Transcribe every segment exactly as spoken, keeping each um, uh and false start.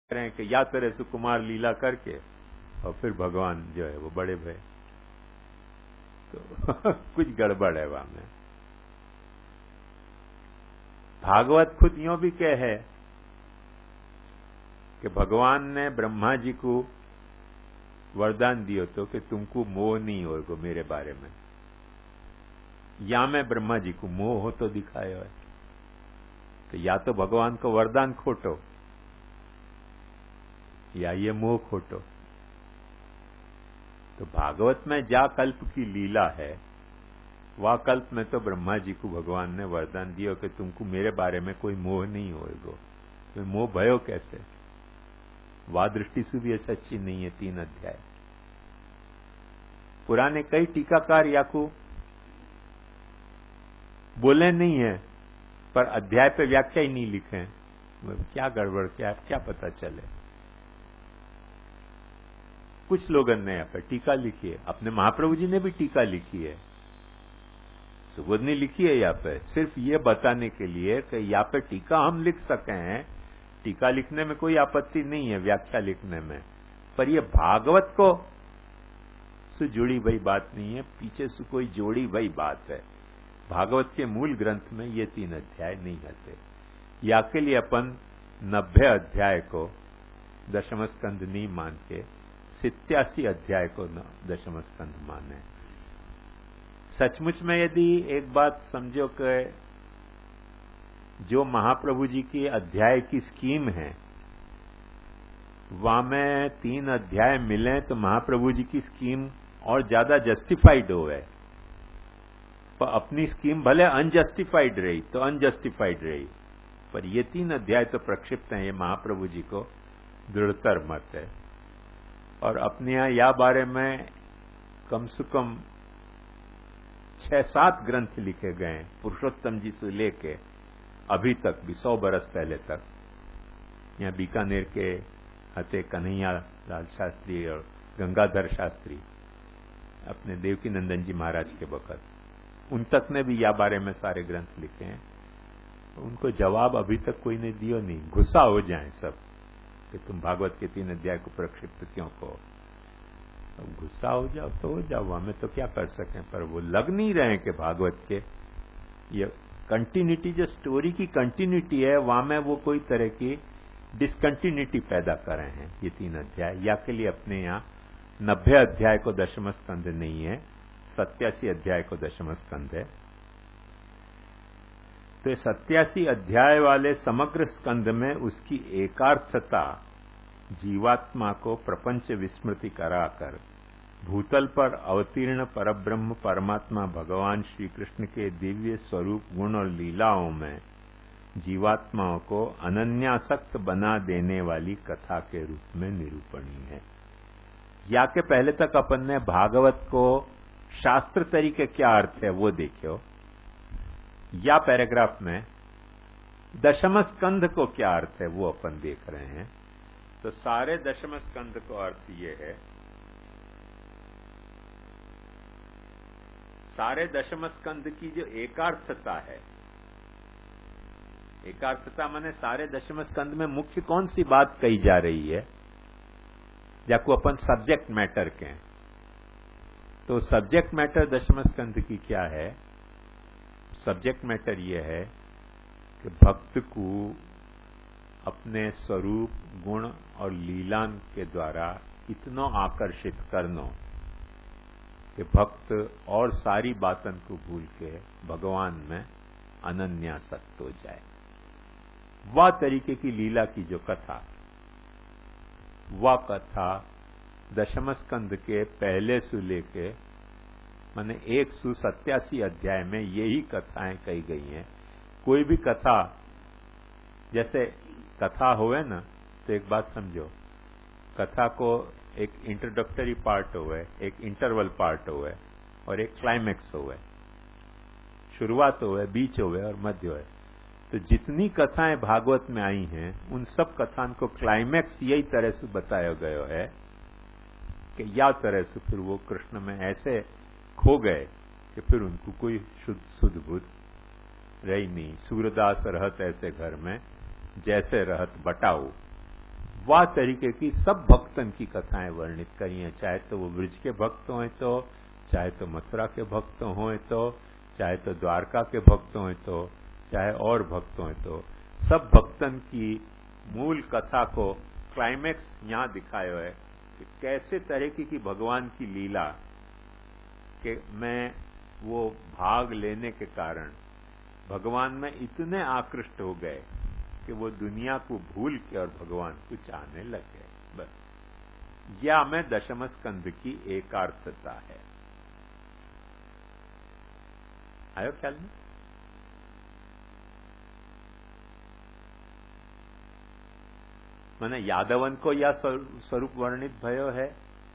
रहे हैं कि या तरह सुकुमार लीला करके और फिर भगवान जो है वो बड़े भय, तो कुछ गड़बड़ है वहां में। भागवत खुद यूं भी कह है कि भगवान ने ब्रह्मा जी को वरदान दियो तो कि तुमको मोह नहीं होगा मेरे बारे में, या मैं ब्रह्मा जी को मोह हो तो दिखाया है। तो या तो भगवान को वरदान खोटो या ये मोह खोटो। तो भागवत में जा कल्प की लीला है, वह कल्प में तो ब्रह्मा जी को भगवान ने वरदान दियो कि तुमको मेरे बारे में कोई मोह नहीं होएगो। तो मोह भयो कैसे, वह दृष्टि से भी सच्ची नहीं है। तीन अध्याय पुराने कई टीकाकार याकू बोले नहीं है, पर अध्याय पे व्याख्या ही नहीं लिखे। क्या गड़बड़, क्या क्या पता चले। कुछ लोगों ने यहाँ पर टीका लिखी है, अपने महाप्रभु जी ने भी टीका लिखी है, सुबोध ने लिखी है यहाँ पे, सिर्फ ये बताने के लिए कि यहाँ पे टीका हम लिख सके हैं। टीका लिखने में कोई आपत्ति नहीं है, व्याख्या लिखने में, पर ये भागवत को से जुड़ी हुई बात नहीं है, पीछे से कोई जोड़ी हुई बात है। भागवत के मूल ग्रंथ में ये तीन अध्याय नहीं आते। या के लिए अपन नब्बे अध्याय को दशम स्कंद नहीं मान के सत्यासी अध्याय को दशम स्कंद माने। सचमुच में यदि एक बात समझो कि जो महाप्रभु जी की अध्याय की स्कीम है वहां में तीन अध्याय मिले तो महाप्रभु जी की स्कीम और ज्यादा जस्टिफाइड हो है, पर अपनी स्कीम भले अनजस्टिफाइड रही तो अनजस्टिफाइड रही, पर ये तीन अध्याय तो प्रक्षिप्त हैं। ये महाप्रभु जी को दृढ़तर मत है। और अपने यहां या बारे में कम से कम छह सात ग्रंथ लिखे गए हैं, पुरुषोत्तम जी से लेके अभी तक भी, सौ बरस पहले तक। यहाँ बीकानेर के हते कन्हैया लाल शास्त्री और गंगाधर शास्त्री, अपने देवकी नंदन जी महाराज के वक्त, उन तक ने भी या बारे में सारे ग्रंथ लिखे हैं। उनको जवाब अभी तक कोई ने दियो नहीं। गुस्सा हो जाए सब कि तुम भागवत के तीन अध्याय को प्रक्षिप्त क्यों कहो। अब गुस्सा हो जाओ तो हो जाओ, हमें तो क्या कर सकें, पर वो लग नहीं रहे कि भागवत के ये कंटिन्यूटी, जो स्टोरी की कंटिन्यूटी है, वहां में वो कोई तरह की डिसकंटिन्यूटी पैदा कर रहे हैं ये तीन अध्याय। या के लिए अपने यहां नब्बे अध्याय को दशम स्कंद नहीं है, सत्यासी अध्याय को दशम स्कंद है। तो सत्यासी अध्याय वाले समग्र स्कंद में उसकी एकार्थता जीवात्मा को प्रपंच विस्मृति कराकर भूतल पर अवतीर्ण परब्रह्म परमात्मा भगवान श्री कृष्ण के दिव्य स्वरूप गुण और लीलाओं में जीवात्माओं को अनन्यासक्त बना देने वाली कथा के रूप में निरूपणी है। या के पहले तक अपन ने भागवत को शास्त्र तरीके क्या अर्थ है वो देखियो, या पैराग्राफ में दशम स्कंध को क्या अर्थ है वो अपन देख रहे हैं। तो सारे दशम स्कंध को अर्थ ये है, सारे दशम स्कंध की जो एकार्थता है, एकार्थता माने सारे दशम स्कंद में मुख्य कौन सी बात कही जा रही है, जाको अपन सब्जेक्ट मैटर कहें, तो सब्जेक्ट मैटर दशम स्कंद की क्या है। सब्जेक्ट मैटर यह है कि भक्त को अपने स्वरूप गुण और लीलान के द्वारा इतना आकर्षित करना कि भक्त और सारी बातन को भूल के भगवान में अनन्यासक्त हो जाए। वह तरीके की लीला की जो कथा, वह कथा दशम स्कंद के पहले से लेके माने एक सौ सत्यासी अध्याय में यही कथाएं कही गई हैं। कोई भी कथा, जैसे कथा होवे ना, तो एक बात समझो, कथा को एक इंट्रोडक्टरी पार्ट होवे, एक इंटरवल पार्ट होवे और एक क्लाइमेक्स होवे, शुरुआत होवे, बीच होवे और मध्य होवे। तो जितनी कथाएं भागवत में आई हैं उन सब कथाओं को क्लाइमेक्स यही तरह से बताया गया है कि या तरह से फिर वो कृष्ण में ऐसे खो गए कि फिर उनको कोई शुद्ध शुद्ध बुद्ध रही नहीं। सूरदास रहत ऐसे घर में जैसे रहत बटाऊ, वाह तरीके की सब भक्तन की कथाएं वर्णित करी हैं, चाहे तो वो ब्रज के भक्त हों तो, चाहे तो मथुरा के भक्त हों तो, चाहे तो द्वारका के भक्त हों तो, चाहे और भक्त हों तो, सब भक्तन की मूल कथा को क्लाइमेक्स यहां दिखाया है कि कैसे तरीके की भगवान की लीला के में वो भाग लेने के कारण भगवान में इतने आकृष्ट हो गए कि वो दुनिया को भूल के और भगवान को चाहने लग गए। बस यह में दशम स्कंद की एकार्थता है। आयो ख्याल में? मैंने यादवन को यह स्वरूप वर्णित भयो है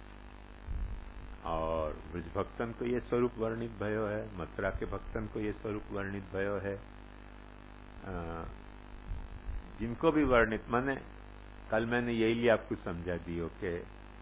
और ब्रज भक्तन को यह स्वरूप वर्णित भयो है, मथुरा के भक्तन को यह स्वरूप वर्णित भयो है। आ, जिनको भी वर्णित, मैंने कल मैंने यही लिए आपको समझा दियो कि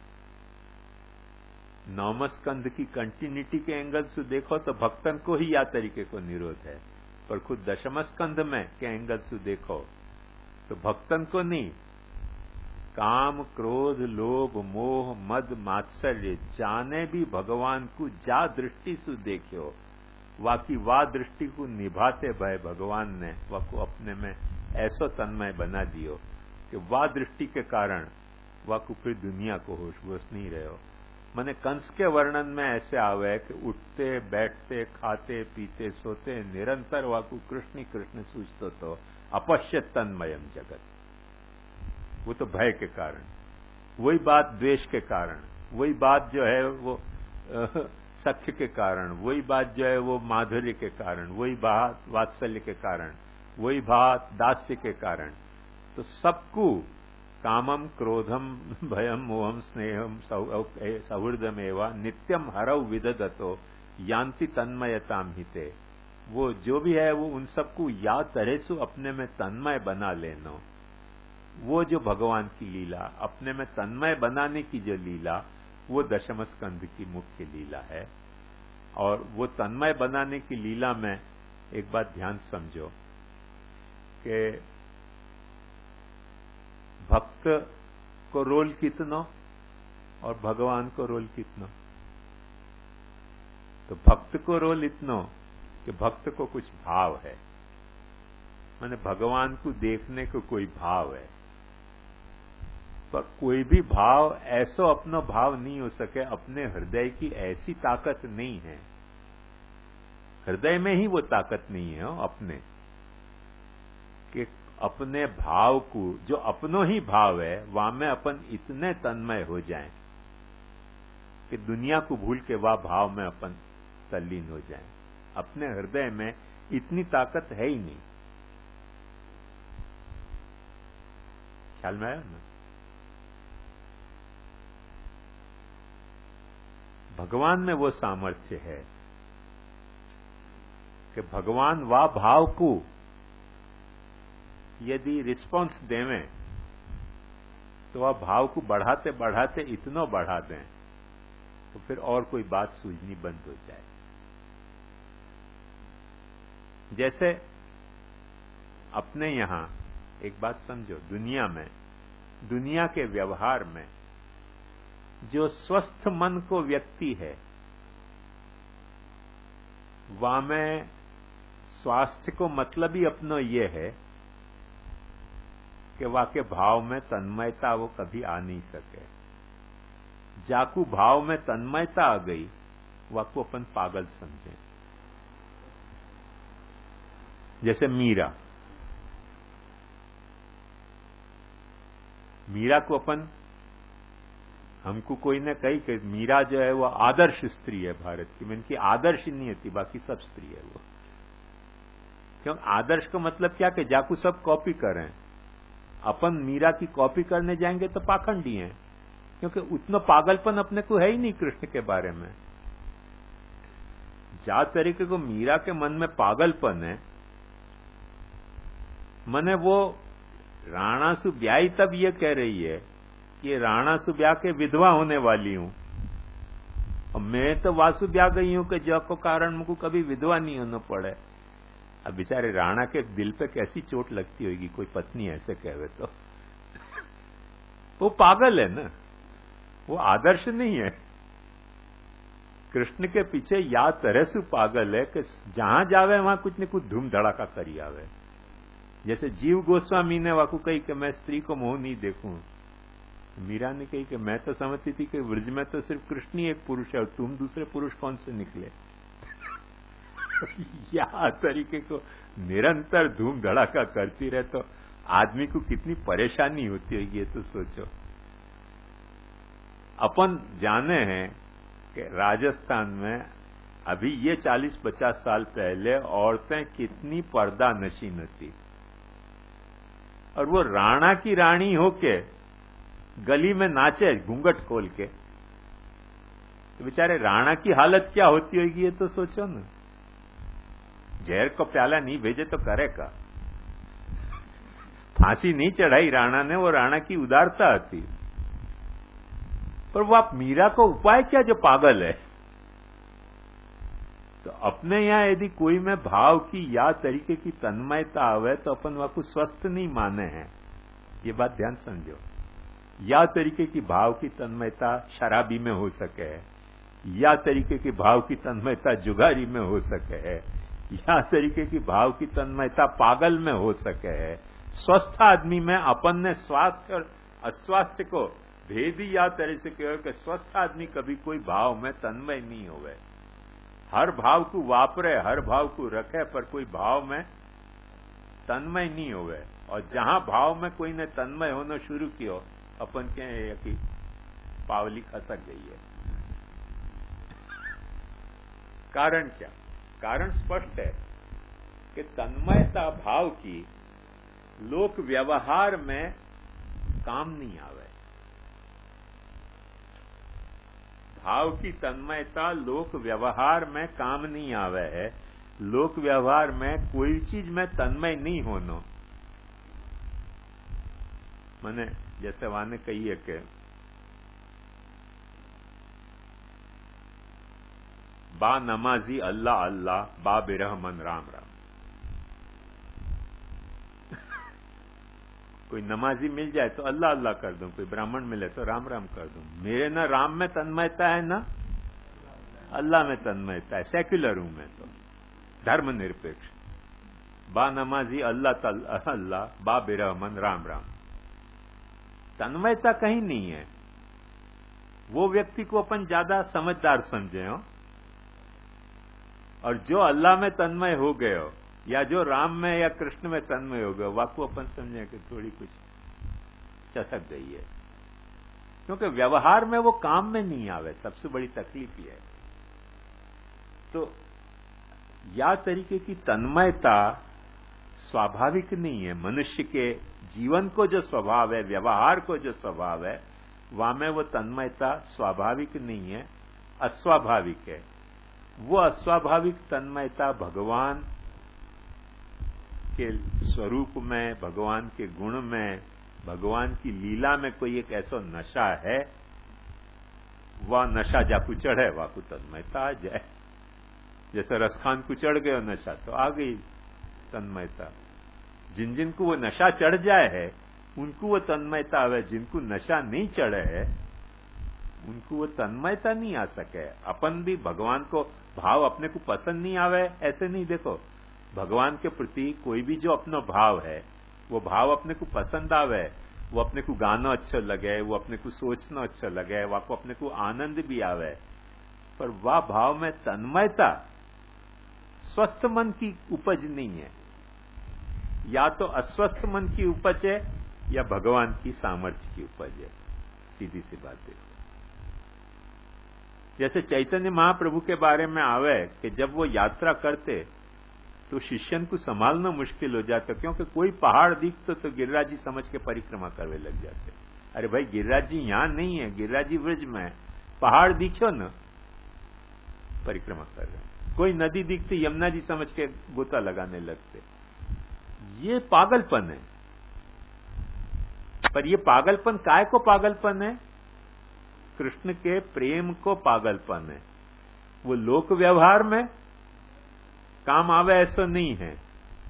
नौम स्कंद की कंटिन्यूटी के एंगल से देखो तो भक्तन को ही या तरीके को निरोध है, पर खुद दशम स्कंद में के एंगल से देखो तो भक्तन को नहीं, काम क्रोध लोभ मोह मद मात्सर्य जाने भी भगवान को जा दृष्टि से देखियो, वाकी वाह दृष्टि को निभाते भय भगवान ने वह को अपने में ऐसो तन्मय बना दियो कि वाह दृष्टि के कारण वह को फिर दुनिया को होश वोश नहीं रहो। मैंने कंस के वर्णन में ऐसे आवे कि उठते बैठते खाते पीते सोते निरंतर वह को कृष्ण कृष्ण सूझतो तो अपश्य तन्मयम जगत। वो तो भय के कारण, वही बात द्वेष के कारण, वही बात जो है वो सख्य के कारण, वही बात जो है वो माधुर्य के कारण, वही बात वात्सल्य के कारण, वही बात दास्य के कारण। तो सबको कामम क्रोधम भयम मोहम स्नेहम सौहृदम एवं नित्यम हरव विदधतो यान्ति तन्मयताम हिते। वो जो भी है वो उन सबको या तरह से अपने में तन्मय बना लेना। वो जो भगवान की लीला अपने में तन्मय बनाने की जो लीला वो दशम स्कंध की मुख्य लीला है। और वो तन्मय बनाने की लीला में एक बात ध्यान समझो कि भक्त को रोल कितना और भगवान को रोल कितना। तो भक्त को रोल इतना कि भक्त को कुछ भाव है, माने भगवान को देखने को कोई भाव है, पर कोई भी भाव ऐसा अपना भाव नहीं हो सके, अपने हृदय की ऐसी ताकत नहीं है, हृदय में ही वो ताकत नहीं है अपने कि अपने भाव को जो अपनो ही भाव है वहां में अपन इतने तन्मय हो जाएं कि दुनिया को भूल के वह भाव में अपन तल्लीन हो जाएं। अपने हृदय में इतनी ताकत है ही नहीं। ख्याल में आया ना? भगवान में वो सामर्थ्य है कि भगवान वा भाव को यदि रिस्पॉन्स देवें तो वह भाव को बढ़ाते बढ़ाते इतना बढ़ा दें तो फिर और कोई बात सूझनी बंद हो जाए। जैसे अपने यहां एक बात समझो, दुनिया में दुनिया के व्यवहार में जो स्वस्थ मन को व्यक्ति है वहां में स्वास्थ्य को मतलब ही अपना ये है कि वाके भाव में तन्मयता वो कभी आ नहीं सके। जाकू भाव में तन्मयता आ गई वाको अपन पागल समझे। जैसे मीरा, मीरा को अपन हमको कोई ने कही कि मीरा जो है वो आदर्श स्त्री है भारत की। मैं इनकी आदर्श नहीं होती, बाकी सब स्त्री है वो। क्यों आदर्श का मतलब क्या कि जाकू सब कॉपी करें, अपन मीरा की कॉपी करने जाएंगे तो पाखंडी हैं, क्योंकि उतना पागलपन अपने को है ही नहीं कृष्ण के बारे में। जा तरीके को मीरा के मन में पागलपन है, मने वो राणा सु ब्याई तब ये कह रही है कि राणा सु ब्याह के विधवा होने वाली हूं, और मैं तो वासु ब्याह गई हूं कि जो को कारण मुझको कभी विधवा नहीं होना पड़े। अब बेचारे राणा के दिल पे कैसी चोट लगती होगी कोई पत्नी ऐसे कहे तो। वो पागल है ना, वो आदर्श नहीं है। कृष्ण के पीछे या तरह से पागल है कि जहां जावे वहां कुछ न कुछ धूम धड़ाका करी आवे। जैसे जीव गोस्वामी ने वाकू कही कि मैं स्त्री को मुंह नहीं देखूं, मीरा ने कही कि मैं तो समझती थी कि व्रज में तो सिर्फ कृष्ण ही एक पुरुष है और तुम दूसरे पुरुष कौन से निकले। या तरीके को निरंतर धूम धड़ाका करती रहे तो आदमी को कितनी परेशानी होती है, ये तो सोचो। अपन जाने हैं कि राजस्थान में अभी ये चालीस पचास साल पहले औरतें कितनी पर्दा नशीन थी, और वो राणा की रानी होके गली में नाचे घूंघट खोल के, तो बेचारे राणा की हालत क्या होती होगी ये तो सोचो ना। जहर को प्याला नहीं भेजे तो करे का। फांसी नहीं चढ़ाई राणा ने, वो राणा की उदारता थी। पर वो आप मीरा को उपाय क्या जो पागल है। तो अपने यहां यदि कोई में भाव की या तरीके की तन्मयता आवे तो अपन वहां को स्वस्थ नहीं माने हैं, ये बात ध्यान समझो। या तरीके की भाव की तन्मयता शराबी में हो सके है, या तरीके की भाव की तन्मयता जुगारी में हो सके है, या तरीके की भाव की तन्मयता पागल में हो सके है। स्वस्थ आदमी में अपन ने स्वास्थ्य और अस्वास्थ्य को भेदी या तरह से कहो कि स्वस्थ आदमी कभी कोई भाव में तन्मय नहीं होवे। हर भाव को वापरे, हर भाव को रखे, पर कोई भाव में तन्मय नहीं होवे। और जहां भाव में कोई ने तन्मय होना शुरू किया, अपन कहें कि पावली खसक गई है। कारण क्या? कारण स्पष्ट है कि तन्मयता भाव की लोक व्यवहार में काम नहीं आवे। भाव की तन्मयता लोक व्यवहार में काम नहीं आवे है। लोक व्यवहार में कोई चीज में तन्मय नहीं होनो। मैंने जैसे वहां ने कही है कि बा नमाजी अल्लाह अल्लाह, बा बिरहमन राम राम। कोई नमाजी मिल जाए तो अल्लाह अल्लाह कर दूं, कोई ब्राह्मण मिले तो राम राम कर दूं। मेरे ना राम में तन्मयता है ना अल्लाह में तन्मयता है। सेक्युलर हूं मैं तो, धर्मनिरपेक्ष। बा नमाजी अल्लाह अल्लाह, बा बिरहमन राम राम। तन्मयता कहीं नहीं है। वो व्यक्ति को अपन ज्यादा समझदार समझे हो, और जो अल्लाह में तन्मय हो गए हो या जो राम में या कृष्ण में तन्मय हो गए, वाकू अपन समझे कि थोड़ी कुछ चसक गई है। क्योंकि व्यवहार में वो काम में नहीं आवे, सबसे बड़ी तकलीफ ये है। तो या तरीके की तन्मयता स्वाभाविक नहीं है। मनुष्य के जीवन को जो स्वभाव है, व्यवहार को जो स्वभाव है, वहां में वो तन्मयता स्वाभाविक नहीं है, अस्वाभाविक है। वो अस्वाभाविक तन्मयता भगवान के स्वरूप में, भगवान के गुण में, भगवान की लीला में कोई एक ऐसा नशा है, वह नशा जाकू चढ़े वाकू तन्मयता आ जाए। जैसे रसखान को चढ़ गयो नशा तो आ गई तन्मयता। जिन जिनको वो नशा चढ़ जाए है उनको वो तन्मयता आवे, जिनको नशा नहीं चढ़े है उनको वो तन्मयता नहीं आ सके। अपन भी भगवान को भाव अपने को पसंद नहीं आवे ऐसे नहीं देखो। भगवान के प्रति कोई भी जो अपना भाव है, वो भाव अपने को पसंद आवे, वो अपने को गाना अच्छा लगे, वो अपने को सोचना अच्छा लगे, वह को अपने को आनंद भी आवे, पर वह भाव में तन्मयता स्वस्थ मन की उपज नहीं है। या तो अस्वस्थ मन की उपज है या भगवान की सामर्थ्य की उपज है। सीधी सी बात है। जैसे चैतन्य महाप्रभु के बारे में आवे कि जब वो यात्रा करते तो शिष्यन को संभालना मुश्किल हो जाता, क्योंकि कोई पहाड़ दिखतो तो गिरिराज जी समझ के परिक्रमा करने लग जाते। अरे भाई गिरिराज जी यहां नहीं है, गिरिराज जी व्रज में, पहाड़ दिखो न परिक्रमा कर रहे। कोई नदी दिखती यमुना जी समझ के गोता लगाने लगते। ये पागलपन है। पर ये पागलपन काय को पागलपन है? कृष्ण के प्रेम को पागलपन है। वो लोक व्यवहार में काम आवे ऐसा नहीं है।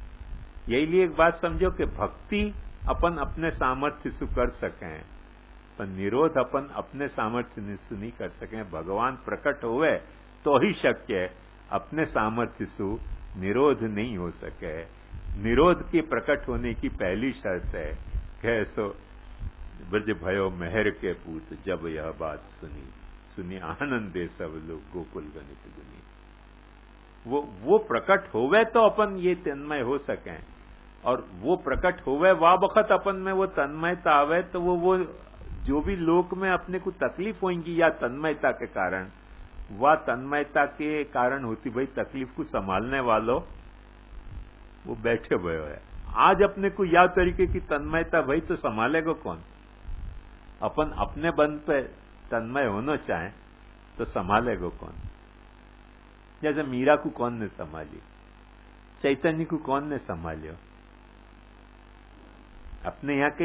यही लिए एक बात समझो कि भक्ति अपन अपने सामर्थ्य से कर सकें, पर निरोध अपन अपने सामर्थ्य से नहीं कर सके। भगवान प्रकट होवे तो ही शक्य है, अपने सामर्थ्य से निरोध नहीं हो सके। निरोध के प्रकट होने की पहली शर्त है कैसो ब्रज भयो मेहर के पूत, जब यह बात सुनी सुनी आनंदे सब लोग गोकुल गणित गुनी। वो वो प्रकट होवे तो अपन ये तन्मय हो सकें, और वो प्रकट होवे वा वक्त अपन में वो तन्मयता आवे तो वो वो जो भी लोक में अपने को तकलीफ होगी या तन्मयता के कारण, वह तन्मयता के कारण होती भाई तकलीफ को संभालने वालों वो बैठे हुए है। आज अपने को या तरीके की तन्मयता भाई तो संभालेगा कौन? अपन अपने बंद पे तन्मय होना चाहे तो संभालेगा कौन? जैसे मीरा को कौन ने संभाली, चैतन्य को कौन ने संभालियो? अपने यहाँ के